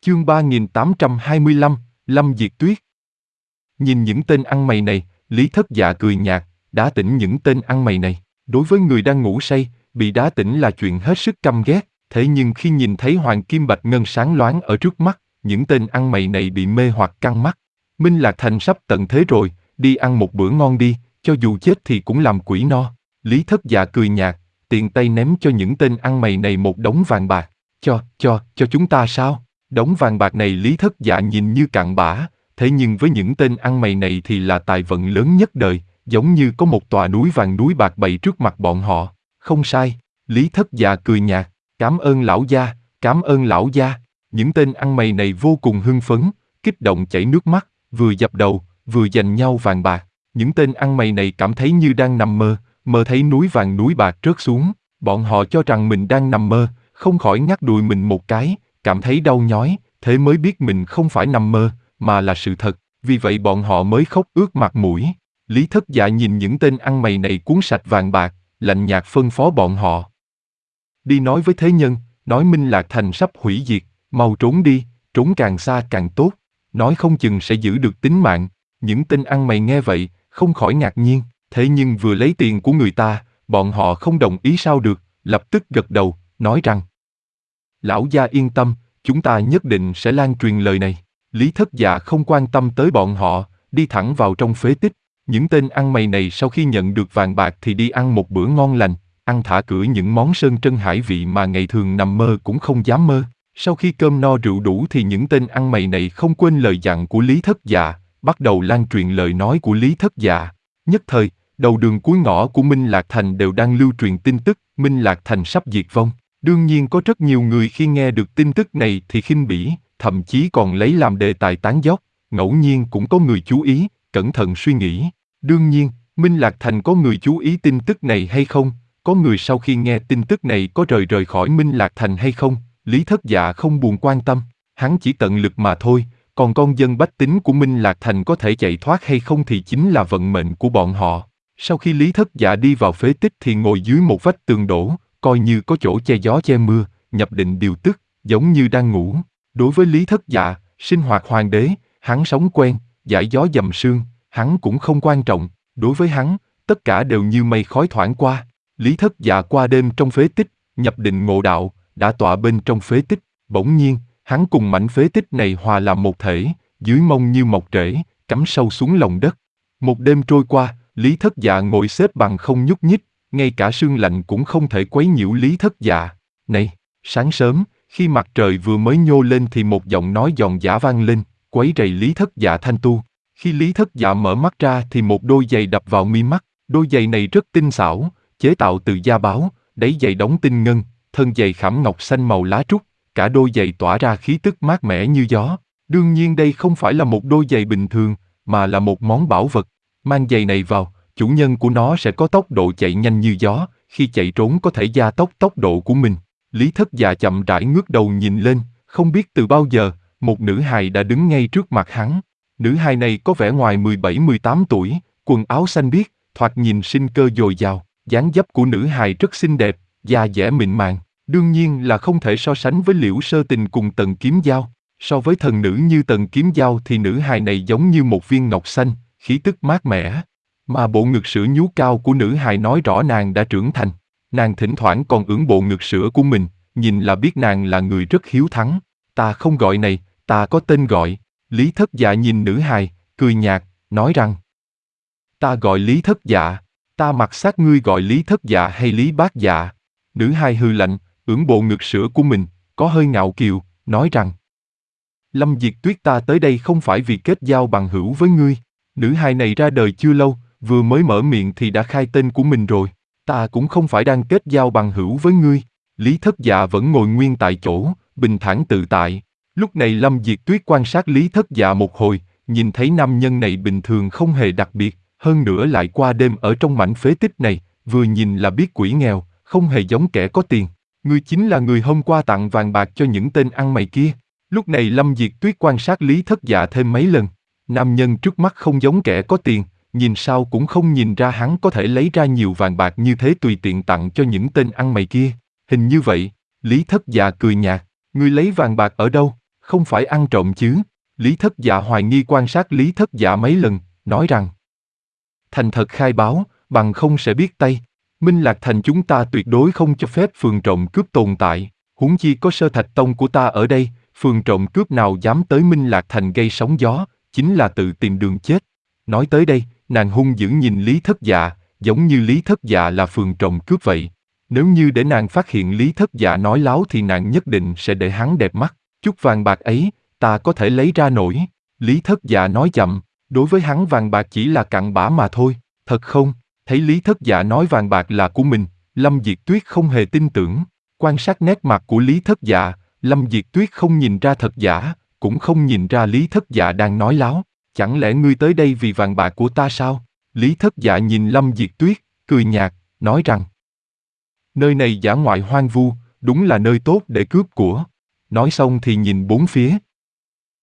Chương 3825, Lâm Diệt Tuyết. Nhìn những tên ăn mày này, Lý Thất Dạ cười nhạt, đá tỉnh những tên ăn mày này. Đối với người đang ngủ say, bị đá tỉnh là chuyện hết sức căm ghét, thế nhưng khi nhìn thấy hoàng kim bạch ngân sáng loáng ở trước mắt, những tên ăn mày này bị mê hoặc căng mắt. Minh Lạc Thành sắp tận thế rồi, đi ăn một bữa ngon đi, cho dù chết thì cũng làm quỷ no. Lý Thất Dạ cười nhạt, tiện tay ném cho những tên ăn mày này một đống vàng bạc. Cho chúng ta sao? Đống vàng bạc này Lý Thất Dạ nhìn như cặn bã, thế nhưng với những tên ăn mày này thì là tài vận lớn nhất đời, giống như có một tòa núi vàng núi bạc bày trước mặt bọn họ. Không sai, Lý Thất Dạ cười nhạt, cảm ơn lão gia, cảm ơn lão gia. Những tên ăn mày này vô cùng hưng phấn, kích động chảy nước mắt, vừa dập đầu, vừa giành nhau vàng bạc. Những tên ăn mày này cảm thấy như đang nằm mơ, mơ thấy núi vàng núi bạc rớt xuống, bọn họ cho rằng mình đang nằm mơ, không khỏi ngắt đùi mình một cái, cảm thấy đau nhói, thế mới biết mình không phải nằm mơ, mà là sự thật, vì vậy bọn họ mới khóc ướt mặt mũi. Lý Thất Dạ nhìn những tên ăn mày này cuốn sạch vàng bạc, lạnh nhạt phân phó bọn họ. Đi nói với thế nhân, nói Minh Lạc Thành sắp hủy diệt, mau trốn đi, trốn càng xa càng tốt, nói không chừng sẽ giữ được tính mạng. Những tên ăn mày nghe vậy, không khỏi ngạc nhiên, thế nhưng vừa lấy tiền của người ta, bọn họ không đồng ý sao được, lập tức gật đầu, nói rằng lão gia yên tâm, chúng ta nhất định sẽ lan truyền lời này. Lý Thất Dạ không quan tâm tới bọn họ, đi thẳng vào trong phế tích. Những tên ăn mày này sau khi nhận được vàng bạc thì đi ăn một bữa ngon lành, ăn thả cửa những món sơn trân hải vị mà ngày thường nằm mơ cũng không dám mơ. Sau khi cơm no rượu đủ thì những tên ăn mày này không quên lời dặn của Lý Thất Dạ, bắt đầu lan truyền lời nói của Lý Thất Dạ. Nhất thời, đầu đường cuối ngõ của Minh Lạc Thành đều đang lưu truyền tin tức Minh Lạc Thành sắp diệt vong. Đương nhiên có rất nhiều người khi nghe được tin tức này thì khinh bỉ, thậm chí còn lấy làm đề tài tán dóc. Ngẫu nhiên cũng có người chú ý, cẩn thận suy nghĩ. Đương nhiên, Minh Lạc Thành có người chú ý tin tức này hay không? Có người sau khi nghe tin tức này có rời khỏi Minh Lạc Thành hay không? Lý Thất Dạ không buồn quan tâm, hắn chỉ tận lực mà thôi. Còn con dân bách tính của Minh Lạc Thành có thể chạy thoát hay không thì chính là vận mệnh của bọn họ. Sau khi Lý Thất Dạ đi vào phế tích thì ngồi dưới một vách tường đổ, coi như có chỗ che gió che mưa, nhập định điều tức, giống như đang ngủ. Đối với Lý Thất Dạ, sinh hoạt hoàng đế, hắn sống quen, giải gió dầm sương, hắn cũng không quan trọng. Đối với hắn, tất cả đều như mây khói thoảng qua. Lý Thất Dạ qua đêm trong phế tích, nhập định ngộ đạo, đã tọa bên trong phế tích. Bỗng nhiên, hắn cùng mảnh phế tích này hòa làm một thể, dưới mông như mọc rễ, cắm sâu xuống lòng đất. Một đêm trôi qua, Lý Thất Dạ ngồi xếp bằng không nhúc nhích, ngay cả sương lạnh cũng không thể quấy nhiễu Lý Thất Dạ. Này, sáng sớm, khi mặt trời vừa mới nhô lên thì một giọng nói giòn giã vang lên, quấy rầy Lý Thất Dạ thanh tu. Khi Lý Thất Dạ mở mắt ra thì một đôi giày đập vào mi mắt, đôi giày này rất tinh xảo, chế tạo từ da báo, đáy giày đóng tinh ngân, thân giày khảm ngọc xanh màu lá trúc, cả đôi giày tỏa ra khí tức mát mẻ như gió. Đương nhiên đây không phải là một đôi giày bình thường, mà là một món bảo vật. Mang giày này vào, chủ nhân của nó sẽ có tốc độ chạy nhanh như gió, khi chạy trốn có thể gia tốc tốc độ của mình. Lý Thất Dạ chậm rãi ngước đầu nhìn lên, không biết từ bao giờ, một nữ hài đã đứng ngay trước mặt hắn. Nữ hài này có vẻ ngoài 17-18 tuổi, quần áo xanh biếc, thoạt nhìn sinh cơ dồi dào, dáng dấp của nữ hài rất xinh đẹp, da dẻ mịn màng, đương nhiên là không thể so sánh với Liễu Sơ Tình cùng Tần Kiếm Dao. So với thần nữ như Tần Kiếm Dao thì nữ hài này giống như một viên ngọc xanh, khí tức mát mẻ. Mà bộ ngực sữa nhú cao của nữ hài nói rõ nàng đã trưởng thành. Nàng thỉnh thoảng còn ưỡn bộ ngực sữa của mình, nhìn là biết nàng là người rất hiếu thắng. Ta không gọi này, ta có tên gọi. Lý Thất Dạ nhìn nữ hài, cười nhạt, nói rằng ta gọi Lý Thất Dạ, ta mặc xác ngươi gọi Lý Thất Dạ hay Lý Bát Dạ. Nữ hài hừ lạnh, ưỡn bộ ngực sữa của mình, có hơi ngạo kiều, nói rằng Lâm Diệt Tuyết, ta tới đây không phải vì kết giao bằng hữu với ngươi. Nữ hài này ra đời chưa lâu, vừa mới mở miệng thì đã khai tên của mình rồi. Ta cũng không phải đang kết giao bằng hữu với ngươi. Lý Thất Dạ vẫn ngồi nguyên tại chỗ, bình thản tự tại. Lúc này Lâm Diệt Tuyết quan sát Lý Thất Dạ một hồi, nhìn thấy nam nhân này bình thường không hề đặc biệt, hơn nữa lại qua đêm ở trong mảnh phế tích này, vừa nhìn là biết quỷ nghèo, không hề giống kẻ có tiền. Ngươi chính là người hôm qua tặng vàng bạc cho những tên ăn mày kia. Lúc này Lâm Diệt Tuyết quan sát Lý Thất Dạ thêm mấy lần. Nam nhân trước mắt không giống kẻ có tiền, nhìn sao cũng không nhìn ra hắn có thể lấy ra nhiều vàng bạc như thế tùy tiện tặng cho những tên ăn mày kia. Hình như vậy, Lý Thất Dạ cười nhạt, ngươi lấy vàng bạc ở đâu? không phải ăn trộm chứ? Lý Thất Dạ hoài nghi quan sát Lý Thất Dạ mấy lần, nói rằng: thành thật khai báo, bằng không sẽ biết tay. Minh Lạc Thành chúng ta tuyệt đối không cho phép phường trộm cướp tồn tại, huống chi có Sơ Thạch Tông của ta ở đây, phường trộm cướp nào dám tới Minh Lạc Thành gây sóng gió, chính là tự tìm đường chết. Nói tới đây, nàng hung dữ nhìn Lý Thất Dạ, giống như Lý Thất Dạ là phường trộm cướp vậy. Nếu như để nàng phát hiện Lý Thất Dạ nói láo thì nàng nhất định sẽ để hắn đẹp mắt. Chút vàng bạc ấy, ta có thể lấy ra nổi. Lý Thất Dạ nói chậm, đối với hắn vàng bạc chỉ là cặn bã mà thôi. Thật không? Thấy Lý Thất Dạ nói vàng bạc là của mình, Lâm Diệt Tuyết không hề tin tưởng. Quan sát nét mặt của Lý Thất Dạ, Lâm Diệt Tuyết không nhìn ra thật giả, cũng không nhìn ra Lý Thất Dạ đang nói láo. Chẳng lẽ ngươi tới đây vì vàng bạc của ta sao? Lý Thất Dạ nhìn Lâm Diệt Tuyết, cười nhạt, nói rằng: nơi này dã ngoại hoang vu, đúng là nơi tốt để cướp của. Nói xong thì nhìn bốn phía,